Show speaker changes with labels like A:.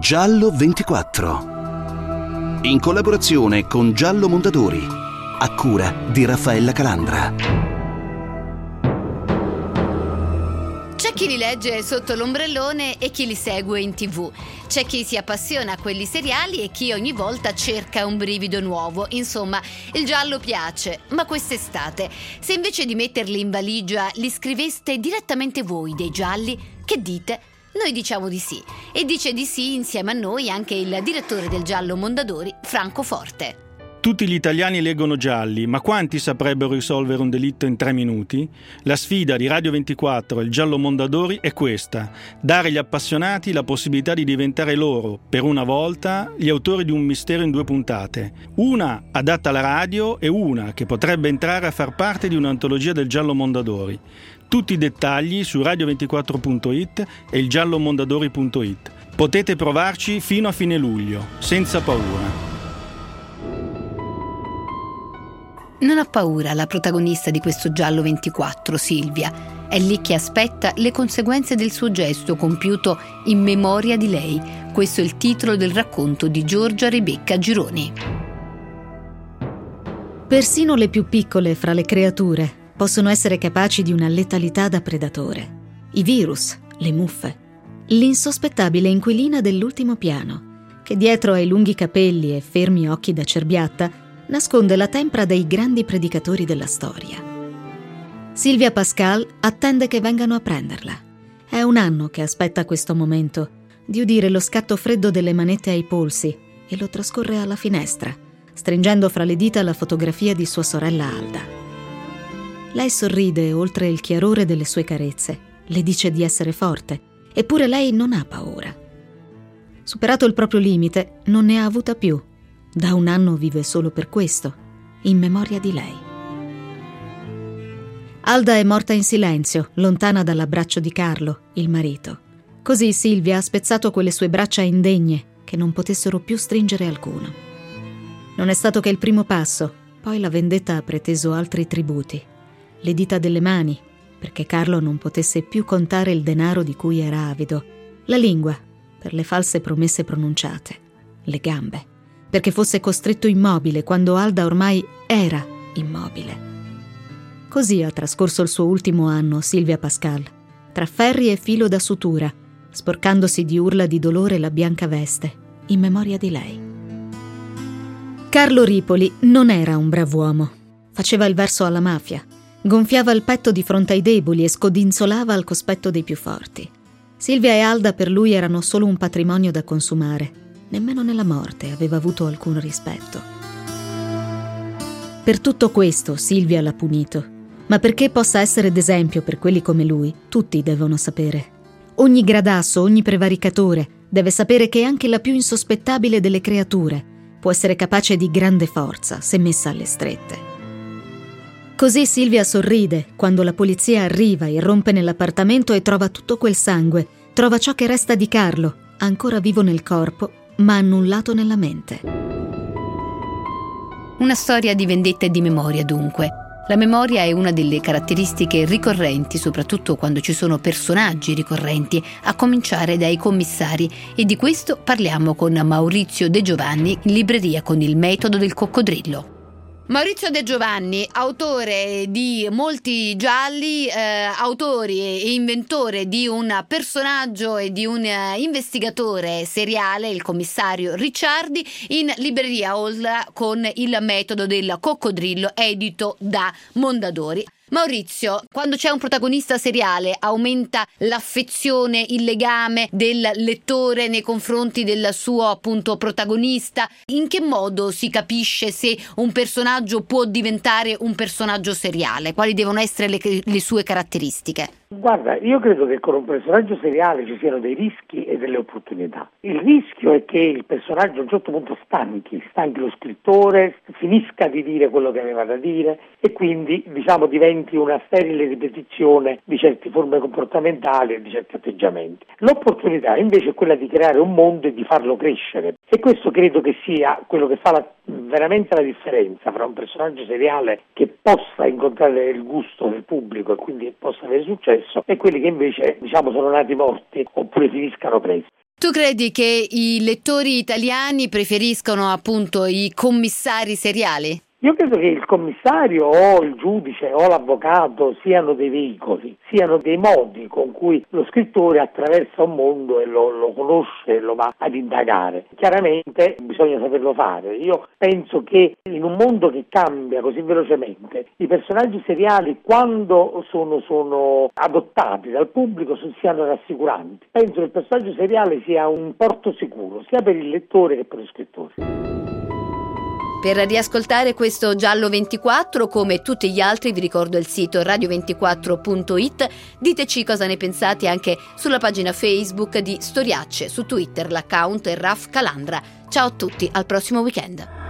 A: Giallo 24, in collaborazione con Giallo Mondadori, a cura di Raffaella Calandra.
B: C'è chi li legge sotto l'ombrellone e chi li segue in TV. C'è chi si appassiona a quelli seriali e chi ogni volta cerca un brivido nuovo. Insomma, il giallo piace, ma quest'estate, se invece di metterli in valigia li scriveste direttamente voi dei gialli, che dite? Noi diciamo di sì. E dice di sì insieme a noi anche il direttore del Giallo Mondadori, Franco Forte.
C: Tutti gli italiani leggono gialli, ma quanti saprebbero risolvere un delitto in 3 minuti? La sfida di Radio 24 e il Giallo Mondadori è questa: dare agli appassionati la possibilità di diventare loro, per una volta, gli autori di un mistero in 2 puntate. Una adatta alla radio e una che potrebbe entrare a far parte di un'antologia del Giallo Mondadori. Tutti i dettagli su radio24.it e il giallomondadori.it. Potete provarci fino a fine luglio, senza paura.
B: Non ha paura la protagonista di questo Giallo 24, Silvia. È lì che aspetta le conseguenze del suo gesto compiuto in memoria di lei. Questo è il titolo del racconto di Giorgia Rebecca Gironi.
D: Persino le più piccole fra le creature possono essere capaci di una letalità da predatore. I virus, le muffe, l'insospettabile inquilina dell'ultimo piano, che dietro ai lunghi capelli e fermi occhi da cerbiatta nasconde la tempra dei grandi predicatori della storia. Silvia Pascal attende che vengano a prenderla. È 1 anno che aspetta questo momento, di udire lo scatto freddo delle manette ai polsi, e lo trascorre alla finestra, stringendo fra le dita la fotografia di sua sorella Alda. Lei sorride oltre il chiarore delle sue carezze, le dice di essere forte, eppure lei non ha paura. Superato il proprio limite, non ne ha avuta più. Da 1 anno vive solo per questo, in memoria di lei. Alda è morta in silenzio, lontana dall'abbraccio di Carlo, il marito. Così Silvia ha spezzato quelle sue braccia indegne che non potessero più stringere alcuno. Non è stato che il primo passo, poi la vendetta ha preteso altri tributi. Le dita delle mani, perché Carlo non potesse più contare il denaro di cui era avido. La lingua, per le false promesse pronunciate. Le gambe, perché fosse costretto immobile quando Alda ormai era immobile. Così ha trascorso il suo ultimo anno Silvia Pascal, tra ferri e filo da sutura, sporcandosi di urla di dolore la bianca veste, in memoria di lei. Carlo Ripoli non era un brav'uomo. Faceva il verso alla mafia, gonfiava il petto di fronte ai deboli e scodinzolava al cospetto dei più forti. Silvia e Alda per lui erano solo un patrimonio da consumare. Nemmeno nella morte aveva avuto alcun rispetto. Per tutto questo Silvia l'ha punito, ma perché possa essere d'esempio per quelli come lui, tutti devono sapere. Ogni gradasso, ogni prevaricatore deve sapere che anche la più insospettabile delle creature può essere capace di grande forza se messa alle strette. Così Silvia sorride quando la polizia arriva, irrompe nell'appartamento e trova tutto quel sangue, trova ciò che resta di Carlo, ancora vivo nel corpo, ma annullato nella mente.
B: Una storia di vendetta e di memoria, dunque. La memoria è una delle caratteristiche ricorrenti, soprattutto quando ci sono personaggi ricorrenti, a cominciare dai commissari, e di questo parliamo con Maurizio De Giovanni, in libreria con Il metodo del coccodrillo. Maurizio De Giovanni, autore di molti gialli, autore e inventore di un personaggio e di un investigatore seriale, il commissario Ricciardi, in libreria Hall con Il metodo del coccodrillo, edito da Mondadori. Maurizio, quando c'è un protagonista seriale aumenta l'affezione, il legame del lettore nei confronti del suo appunto protagonista. In che modo si capisce se un personaggio può diventare un personaggio seriale? Quali devono essere le sue caratteristiche?
E: Guarda, io credo che con un personaggio seriale ci siano dei rischi e delle opportunità. Il rischio è che il personaggio a un certo punto stanchi lo scrittore, finisca di dire quello che aveva da dire e quindi diventi una sterile ripetizione di certe forme comportamentali e di certi atteggiamenti. L'opportunità invece è quella di creare un mondo e di farlo crescere, e questo credo che sia quello che fa veramente la differenza fra un personaggio seriale che possa incontrare il gusto del pubblico e quindi possa avere successo e quelli che invece sono nati morti oppure finiscano presi.
B: Tu credi che i lettori italiani preferiscono appunto i commissari seriali?
E: Io credo che il commissario o il giudice o l'avvocato siano dei veicoli, siano dei modi con cui lo scrittore attraversa un mondo e lo conosce e lo va ad indagare. Chiaramente bisogna saperlo fare. Io penso che in un mondo che cambia così velocemente, i personaggi seriali, quando sono adottati dal pubblico, siano rassicuranti. Penso che il personaggio seriale sia un porto sicuro, sia per il lettore che per lo scrittore.
B: Per riascoltare questo Giallo 24, come tutti gli altri, vi ricordo il sito radio24.it. Diteci cosa ne pensate anche sulla pagina Facebook di Storiacce, su Twitter l'account è Raf Calandra. Ciao a tutti, al prossimo weekend.